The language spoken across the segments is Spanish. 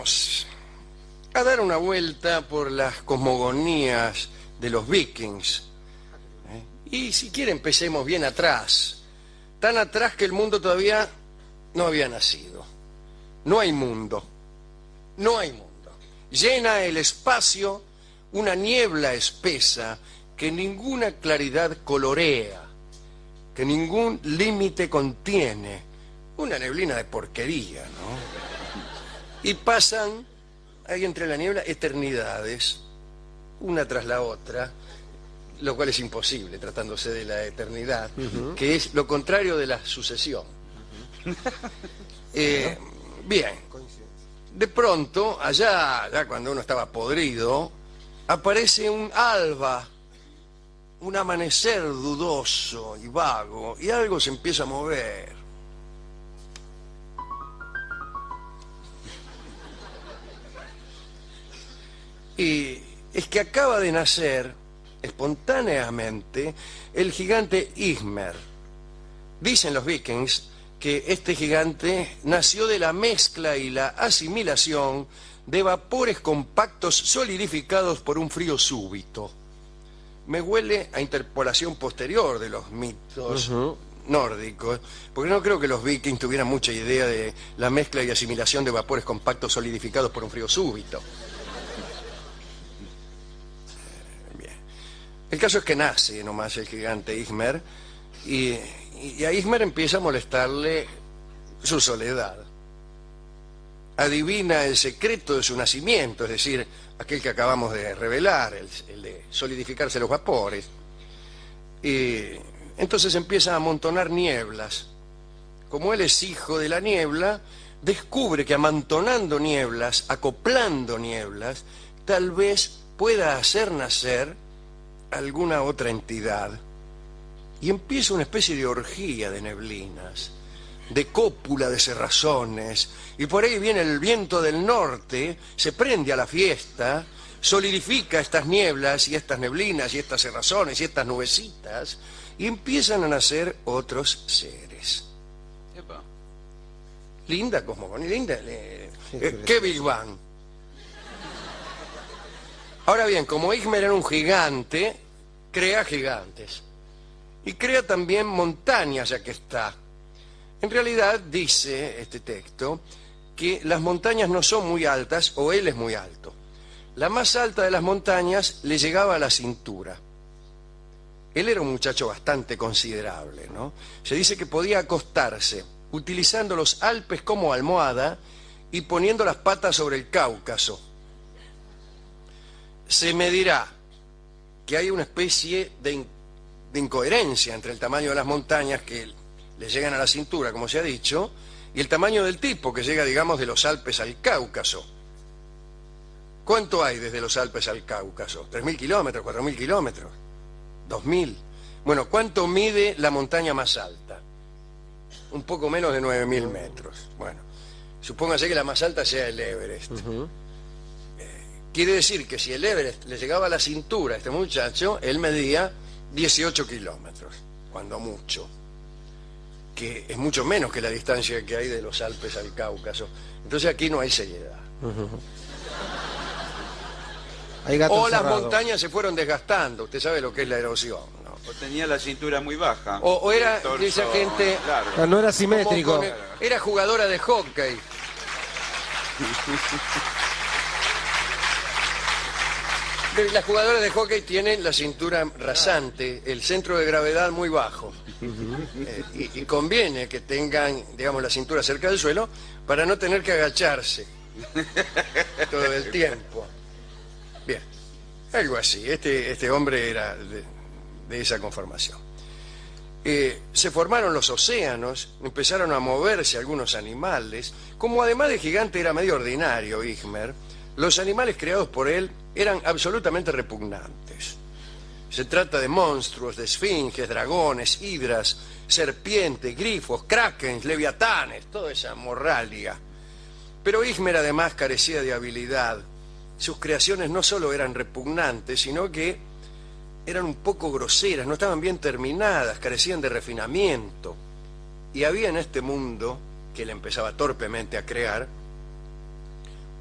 vamos a dar una vuelta por las cosmogonías de los vikings. Y si quiere empecemos bien atrás, tan atrás que el mundo todavía no había nacido. No hay mundo, no hay mundo. Llena el espacio una niebla espesa que ninguna claridad colorea, que ningún límite contiene. Una neblina de porquería, ¿no? Y pasan ahí entre la niebla eternidades, una tras la otra, lo cual es imposible tratándose de la eternidad, que es lo contrario de la sucesión. Bien, de pronto, allá cuando uno estaba podrido, aparece un alba, un amanecer dudoso y vago, y algo se empieza a mover. Y es que acaba de nacer, espontáneamente, el gigante Ygmer. Dicen los vikings que este gigante nació de la mezcla y la asimilación de vapores compactos solidificados por un frío súbito. Me huele a interpolación posterior de los mitos nórdicos, porque no creo que los vikings tuvieran mucha idea de la mezcla y asimilación de vapores compactos solidificados por un frío súbito. Bien. El caso es que nace nomás el gigante Ygmer, y a Ygmer empieza a molestarle su soledad. Adivina el secreto de su nacimiento, es decir, aquel que acabamos de revelar, el de solidificarse los vapores. Y entonces empieza a amontonar nieblas. Como él es hijo de la niebla, descubre que amontonando nieblas, acoplando nieblas, tal vez pueda hacer nacer alguna otra entidad. Y empieza una especie de orgía de neblinas, de cópula de cerrazones, y por ahí viene el viento del norte, se prende a la fiesta, solidifica estas nieblas y estas neblinas y estas cerrazones y estas nubecitas, y empiezan a nacer otros seres. Epa. Linda cosmogonía, linda. ¿Qué Big Bang? Ahora bien, como Ygmer era un gigante, crea gigantes. Y crea también montañas, ya que está. En realidad, dice este texto, que las montañas no son muy altas, o él es muy alto. La más alta de las montañas le llegaba a la cintura. Él era un muchacho bastante considerable, ¿no? Se dice que podía acostarse, utilizando los Alpes como almohada y poniendo las patas sobre el Cáucaso. Se me dirá que hay una especie de incoherencia entre el tamaño de las montañas que le llegan a la cintura, como se ha dicho, y el tamaño del tipo que llega, digamos, de los Alpes al Cáucaso. ¿Cuánto hay desde los Alpes al Cáucaso? ¿3.000 kilómetros? ¿4.000 kilómetros? ¿2.000? Bueno, ¿cuánto mide la montaña más alta? Un poco menos de 9.000 metros. Bueno, supóngase que la más alta sea el Everest. Quiere decir que si el Everest le llegaba a la cintura a este muchacho, él medía 18 kilómetros, cuando mucho, que es mucho menos que la distancia que hay de los Alpes al Cáucaso. Entonces aquí no hay seriedad. Hay gato o las encerrado. montañas se fueron desgastando, usted sabe lo que es la erosión, ¿no? O tenía la cintura muy baja. O era el torso de esa gente largo. No era simétrico. Era jugadora de hockey. Las jugadoras de hockey tienen la cintura rasante, el centro de gravedad muy bajo. Y conviene que tengan, digamos, la cintura cerca del suelo para no tener que agacharse todo el tiempo. Bien, algo así. Este hombre era de esa conformación. Se formaron los océanos, empezaron a moverse algunos animales. Como además de gigante era medio ordinario Ygmer, los animales creados por él eran absolutamente repugnantes. Se trata de monstruos, de esfinges, dragones, hidras, serpientes, grifos, krakens, leviatanes, toda esa morralia. Pero Ygmer además carecía de habilidad. Sus creaciones no solo eran repugnantes, sino que eran un poco groseras, no estaban bien terminadas, carecían de refinamiento. Y había en este mundo, que él empezaba torpemente a crear,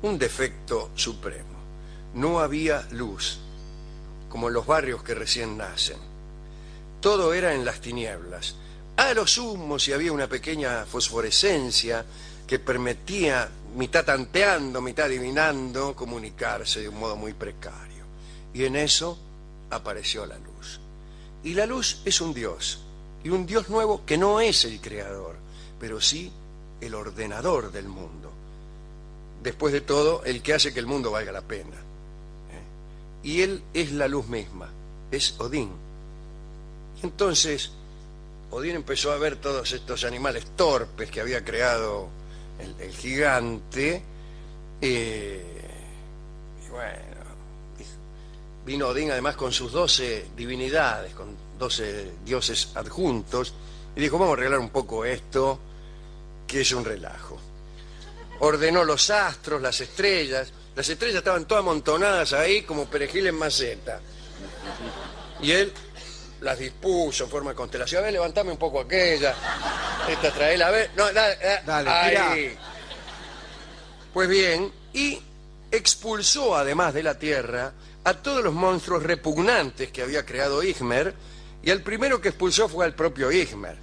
un defecto supremo. No había luz, como en los barrios que recién nacen. Todo era en las tinieblas. A lo sumo, si había una pequeña fosforescencia que permitía, mitad tanteando, mitad adivinando, comunicarse de un modo muy precario. Y en eso apareció la luz. Y la luz es un Dios, y un Dios nuevo que no es el creador, pero sí el ordenador del mundo. Después de todo, el que hace que el mundo valga la pena. Y él es la luz misma, es Odín. Y entonces Odín empezó a ver todos estos animales torpes que había creado el gigante, y bueno, vino Odín además con sus 12 divinidades, con 12 dioses adjuntos, y dijo, vamos a arreglar un poco esto, que es un relajo. Ordenó los astros, las estrellas estaban todas amontonadas ahí como perejil en maceta. Y él las dispuso en forma de constelación. A ver, levantame un poco aquella, esta traela, a ver, no, Dale, ahí. Pues bien, y expulsó además de la tierra a todos los monstruos repugnantes que había creado Ygmer, y el primero que expulsó fue al propio Ygmer.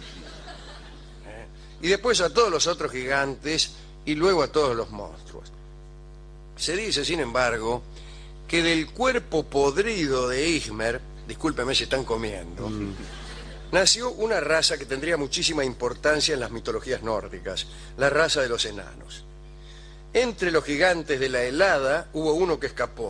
Y después a todos los otros gigantes, y luego a todos los monstruos. Se dice, sin embargo, que del cuerpo podrido de Ygmer, discúlpeme si están comiendo, nació una raza que tendría muchísima importancia en las mitologías nórdicas, la raza de los enanos. Entre los gigantes de la helada hubo uno que escapó.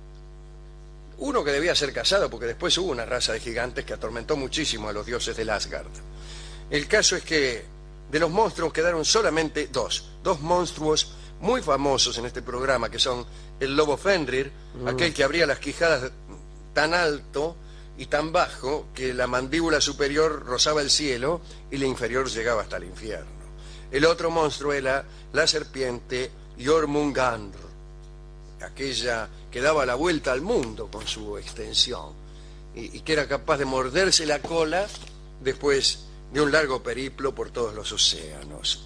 Uno que debía ser casado, porque después hubo una raza de gigantes que atormentó muchísimo a los dioses del Asgard. El caso es que de los monstruos quedaron solamente dos monstruos muy famosos en este programa, que son el lobo Fenrir, aquel que abría las quijadas tan alto y tan bajo que la mandíbula superior rozaba el cielo y la inferior llegaba hasta el infierno. El otro monstruo era la serpiente Jormungandr, aquella que daba la vuelta al mundo con su extensión y que era capaz de morderse la cola después de un largo periplo por todos los océanos.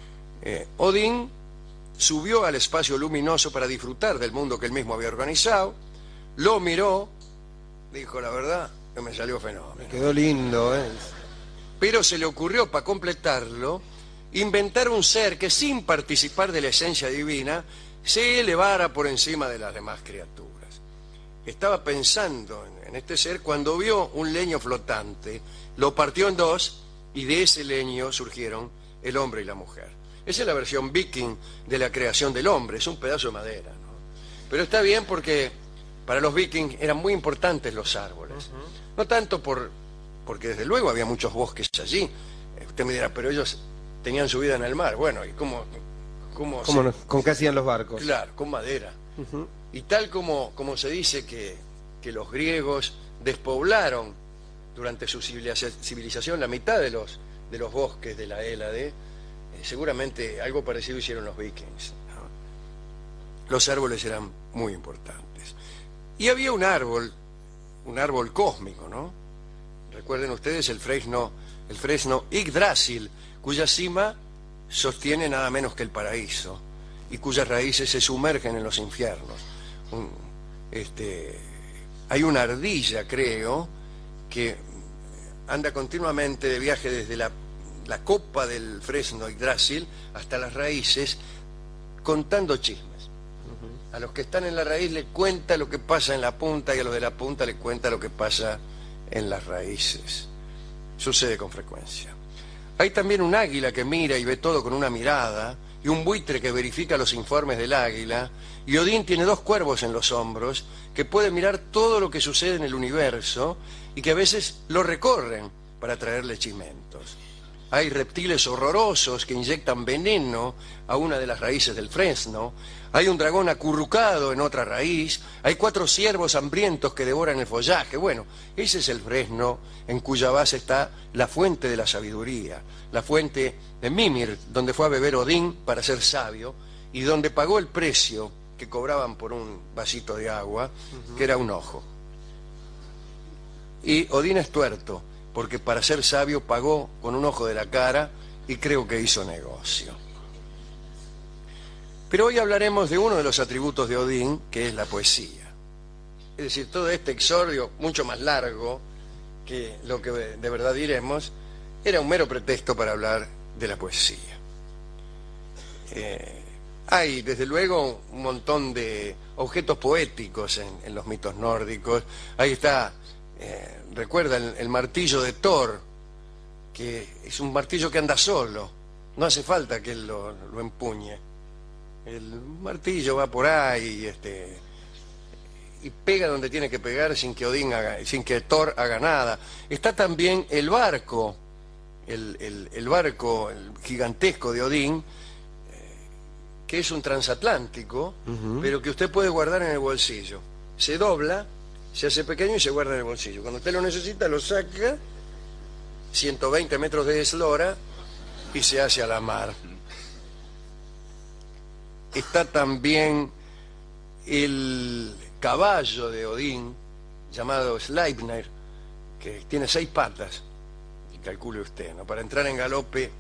Odín subió al espacio luminoso para disfrutar del mundo que él mismo había organizado, lo miró, dijo, la verdad, que me salió fenómeno. Quedó lindo, ¿eh? Pero se le ocurrió, para completarlo, inventar un ser que sin participar de la esencia divina se elevara por encima de las demás criaturas. Estaba pensando en este ser cuando vio un leño flotante, lo partió en dos y de ese leño surgieron el hombre y la mujer. Esa es la versión viking de la creación del hombre, es un pedazo de madera, ¿no? Pero está bien porque para los vikings eran muy importantes los árboles. No tanto porque desde luego había muchos bosques allí. Usted me dirá, pero ellos tenían su vida en el mar. Bueno, ¿y cómo ¿Con qué hacían los barcos? Claro, con madera. Y tal como se dice que los griegos despoblaron durante su civilización la mitad de los bosques de la Hélade, seguramente algo parecido hicieron los vikings, ¿no? Los árboles eran muy importantes. Y había un árbol cósmico, ¿no? Recuerden ustedes el fresno Yggdrasil, cuya cima sostiene nada menos que el paraíso y cuyas raíces se sumergen en los infiernos. Hay una ardilla, creo, que anda continuamente de viaje desde la copa del fresno Yggdrasil hasta las raíces, contando chismes. A los que están en la raíz le cuenta lo que pasa en la punta, y a los de la punta le cuenta lo que pasa en las raíces. Sucede con frecuencia. Hay también un águila que mira y ve todo con una mirada, y un buitre que verifica los informes del águila, y Odín tiene dos cuervos en los hombros que pueden mirar todo lo que sucede en el universo y que a veces lo recorren para traerle chimentos. Hay reptiles horrorosos que inyectan veneno a una de las raíces del fresno, hay un dragón acurrucado en otra raíz, hay 4 ciervos hambrientos que devoran el follaje. Bueno, ese es el fresno en cuya base está la fuente de la sabiduría, la fuente de Mimir, donde fue a beber Odín para ser sabio y donde pagó el precio que cobraban por un vasito de agua, que era un ojo. Y Odín es tuerto, porque para ser sabio pagó con un ojo de la cara y creo que hizo negocio. Pero hoy hablaremos de uno de los atributos de Odín, que es la poesía. Es decir, todo este exordio, mucho más largo que lo que de verdad diremos, era un mero pretexto para hablar de la poesía. Hay, desde luego, un montón de objetos poéticos en los mitos nórdicos. Ahí está, recuerda, el martillo de Thor, que es un martillo que anda solo. No hace falta que él lo empuñe. El martillo va por ahí y pega donde tiene que pegar sin que Thor haga nada. Está también el barco, el barco gigantesco de Odín, que es un transatlántico, pero que usted puede guardar en el bolsillo. Se dobla, se hace pequeño y se guarda en el bolsillo. Cuando usted lo necesita, lo saca, 120 metros de eslora, y se hace a la mar. Está también el caballo de Odín, llamado Sleipnir, que tiene 6 patas, y calcule usted, ¿no? Para entrar en galope...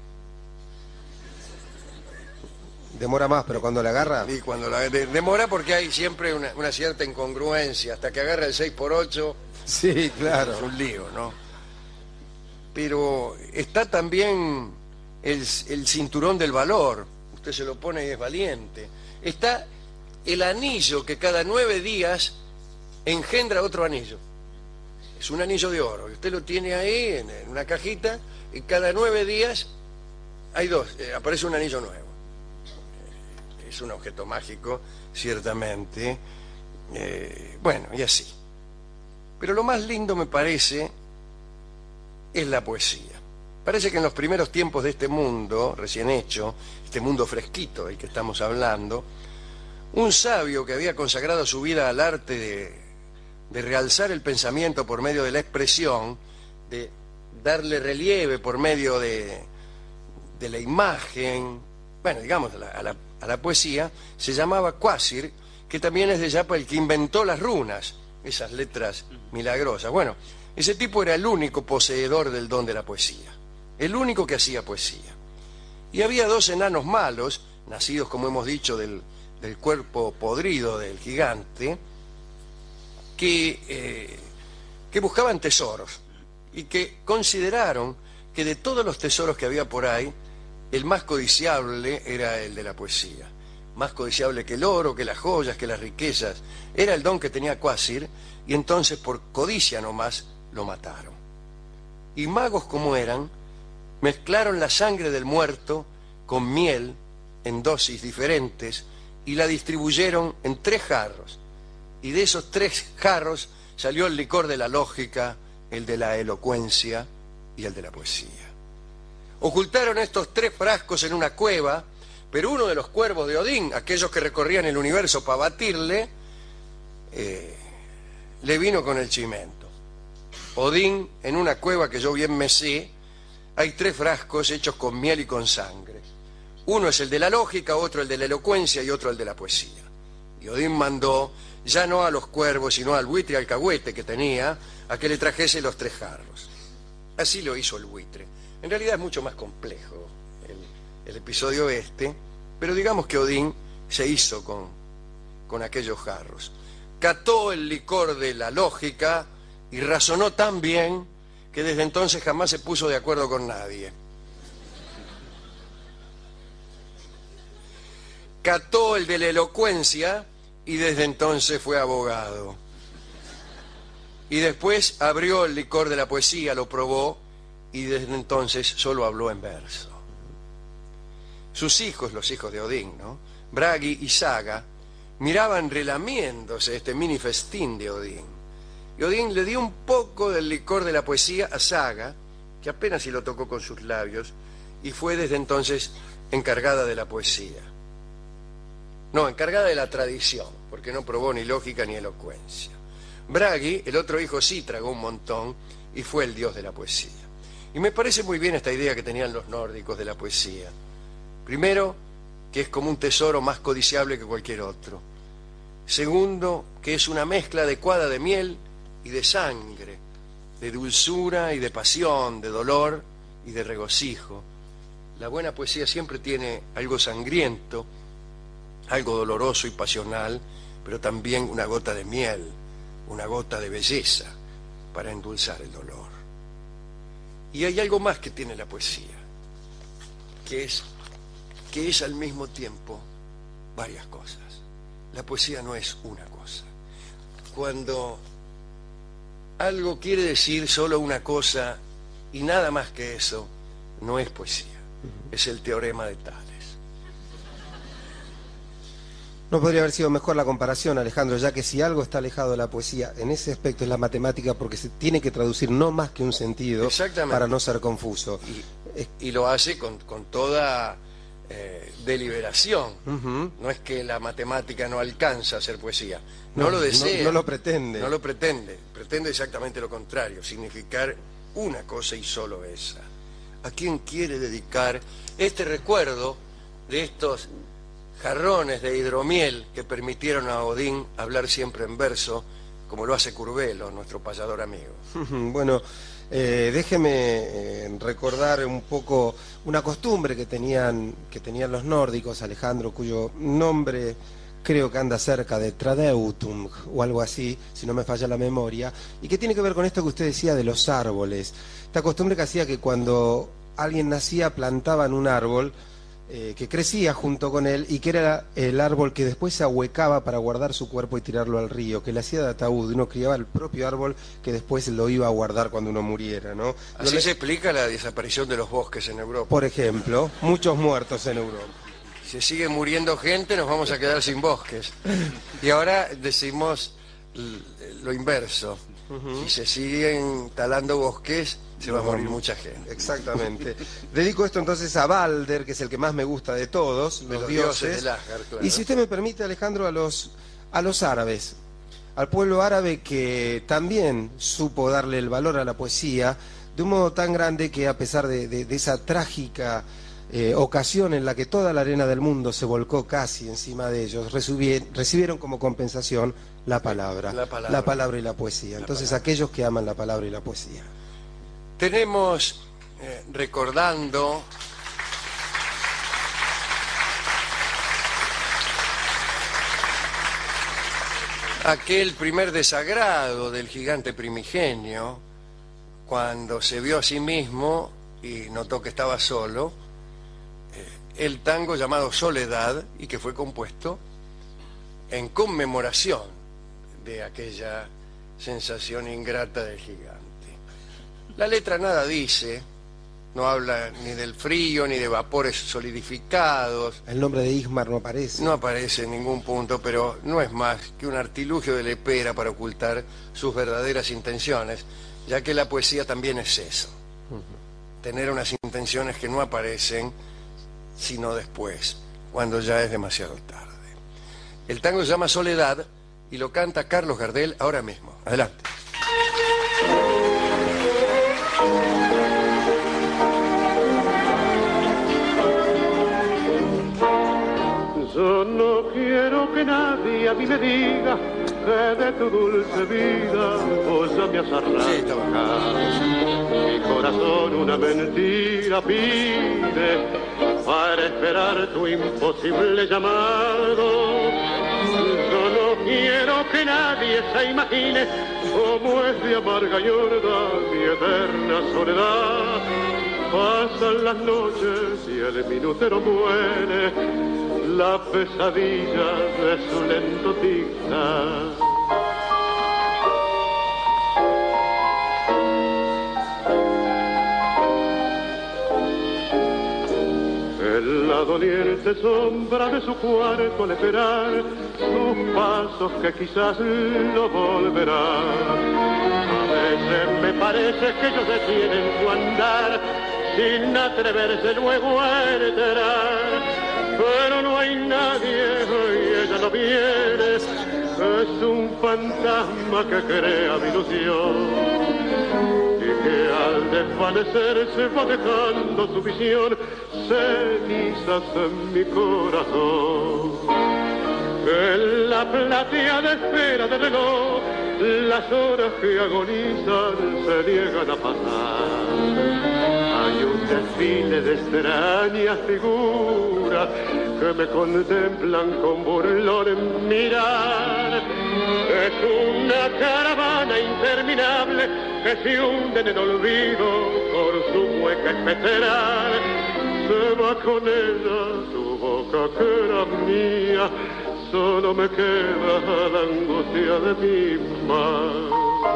Demora más, pero cuando la agarra... Y cuando demora porque hay siempre una cierta incongruencia, hasta que agarra el 6x8... Sí, claro. Es un lío, ¿no? Pero está también el cinturón del valor. Usted se lo pone y es valiente. Está el anillo que cada 9 días engendra otro anillo. Es un anillo de oro. Y usted lo tiene ahí en una cajita y cada 9 días hay aparece un anillo nuevo. Es un objeto mágico, ciertamente. Bueno, y así. Pero lo más lindo, me parece, es la poesía. Parece que en los primeros tiempos de este mundo, recién hecho, este mundo fresquito del que estamos hablando, un sabio que había consagrado su vida al arte de realzar el pensamiento por medio de la expresión, de darle relieve por medio de la imagen, bueno, digamos, a la poesía, se llamaba Quasir, que también es de Yapa el que inventó las runas, esas letras milagrosas. Bueno, ese tipo era el único poseedor del don de la poesía, el único que hacía poesía. Y había 2 enanos malos, nacidos, como hemos dicho, del cuerpo podrido del gigante, que buscaban tesoros y que consideraron que de todos los tesoros que había por ahí, el más codiciable era el de la poesía. Más codiciable que el oro, que las joyas, que las riquezas. Era el don que tenía Quasir, y entonces por codicia nomás lo mataron. Y magos como eran, mezclaron la sangre del muerto con miel en dosis diferentes y la distribuyeron en 3 jarros. Y de esos 3 jarros salió el licor de la lógica, el de la elocuencia y el de la poesía. Ocultaron estos 3 frascos en una cueva, pero uno de los cuervos de Odín, aquellos que recorrían el universo para batirle, le vino con el chimento. Odín, en una cueva que yo bien me sé, hay 3 frascos hechos con miel y con sangre. Uno es el de la lógica, otro el de la elocuencia y otro el de la poesía. Y Odín mandó, ya no a los cuervos, sino al buitre y al cahuete que tenía, a que le trajese los 3 jarros. Así lo hizo el buitre. En realidad es mucho más complejo el episodio pero digamos que Odín se hizo con aquellos jarros. Cató el licor de la lógica y razonó tan bien que desde entonces jamás se puso de acuerdo con nadie. Cató el de la elocuencia y desde entonces fue abogado. Y después abrió el licor de la poesía, lo probó y desde entonces solo habló en verso. Sus hijos, los hijos de Odín, ¿no? Bragi y Saga, miraban relamiéndose este mini festín de Odín. Y Odín le dio un poco del licor de la poesía a Saga, que apenas si lo tocó con sus labios, y fue desde entonces encargada de la poesía. No, encargada de la tradición, porque no probó ni lógica ni elocuencia. Bragi, el otro hijo, sí tragó un montón y fue el dios de la poesía. Y me parece muy bien esta idea que tenían los nórdicos de la poesía. Primero, que es como un tesoro más codiciable que cualquier otro. Segundo, que es una mezcla adecuada de miel y de sangre, de dulzura y de pasión, de dolor y de regocijo. La buena poesía siempre tiene algo sangriento, algo doloroso y pasional, pero también una gota de miel, una gota de belleza para endulzar el dolor. Y hay algo más que tiene la poesía, que es al mismo tiempo varias cosas. La poesía no es una cosa. Cuando algo quiere decir solo una cosa y nada más que eso, no es poesía, es el teorema de Tales. No podría haber sido mejor la comparación, Alejandro, ya que si algo está alejado de la poesía en ese aspecto es la matemática, porque se tiene que traducir no más que un sentido para no ser confuso. Y lo hace con toda deliberación. No es que la matemática no alcanza a ser poesía, no lo desea, no lo pretende. No lo pretende, pretende exactamente lo contrario, significar una cosa y solo esa. ¿A quién quiere dedicar este recuerdo de estos jarrones de hidromiel que permitieron a Odín hablar siempre en verso, como lo hace Curvelo, nuestro payador amigo? Bueno, déjeme recordar un poco una costumbre que tenían los nórdicos, Alejandro, cuyo nombre creo que anda cerca de Tradeutum o algo así, si no me falla la memoria, y que tiene que ver con esto que usted decía de los árboles. Esta costumbre que hacía que cuando alguien nacía plantaban un árbol que crecía junto con él y que era el árbol que después se ahuecaba para guardar su cuerpo y tirarlo al río, que le hacía de ataúd. Uno criaba el propio árbol que después lo iba a guardar cuando uno muriera, ¿no? Así se explica la desaparición de los bosques en Europa. Por ejemplo, muchos muertos en Europa. Si sigue muriendo gente, nos vamos a quedar sin bosques. Y ahora decimos lo inverso. Si se siguen talando bosques, se va a morir mucha gente. Exactamente. Dedico esto entonces a Balder, que es el que más me gusta de todos, los dioses del Asgard, claro. Y si usted me permite, Alejandro, a los árabes, al pueblo árabe que también supo darle el valor a la poesía de un modo tan grande que a pesar de esa trágica ocasión en la que toda la arena del mundo se volcó casi encima de ellos, recibieron como compensación la palabra y la poesía. Entonces, aquellos que aman la palabra y la poesía. Tenemos, recordando aquel primer desagrado del gigante primigenio, cuando se vio a sí mismo y notó que estaba solo, el tango llamado Soledad, y que fue compuesto en conmemoración de aquella sensación ingrata del gigante. La letra nada dice, no habla ni del frío ni de vapores solidificados. El nombre de Ismar no aparece. No aparece en ningún punto, pero no es más que un artilugio de lepera para ocultar sus verdaderas intenciones, ya que la poesía también es eso, tener unas intenciones que no aparecen sino después, cuando ya es demasiado tarde. El tango se llama Soledad y lo canta Carlos Gardel ahora mismo. Adelante. Yo no quiero que nadie a mí me diga que de tu dulce vida vos ya me has arrancado. Mi corazón una mentira pide para esperar tu imposible llamado. Yo no quiero que nadie se imagine cómo es de amarga y horda mi eterna soledad. Pasan las noches y el minutero muere, la pesadilla de su lento tic-tac. En la doliente sombra de su cuarto al esperar sus pasos que quizás lo volverán. A veces me parece que ellos detienen su andar sin atreverse luego a entrar. Pero no hay nadie y ella no viene, es un fantasma que crea mi ilusión y que al desvanecerse va dejando su visión cenizas en mi corazón. En la plateada espera del reloj, las horas que agonizan se niegan a pasar. Hay un desfile de extrañas figuras que me contemplan con burlón mirar. Es una caravana interminable que se hunde en el olvido por su hueca espectral. Se va con ella tu boca que era mía, solo me queda la angustia de mi mar.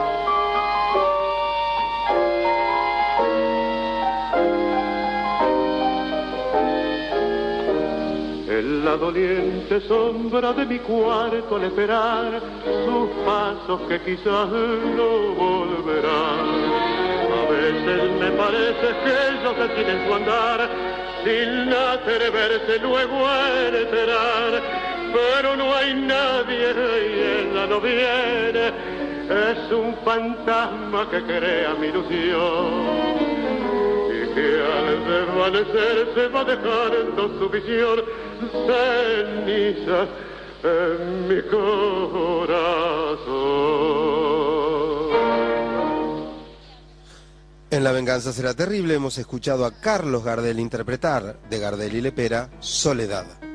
En la doliente sombra de mi cuarto al esperar sus pasos que quizás no volverán. A veces me parece que ellos detienen su andar sin atreverse luego a enterar, pero no hay nadie y ella no viene, es un fantasma que crea mi ilusión y que al desvanecer se va dejando su visión ceniza en mi corazón. En La venganza será terrible hemos escuchado a Carlos Gardel interpretar de Gardel y Lepera, Soledad.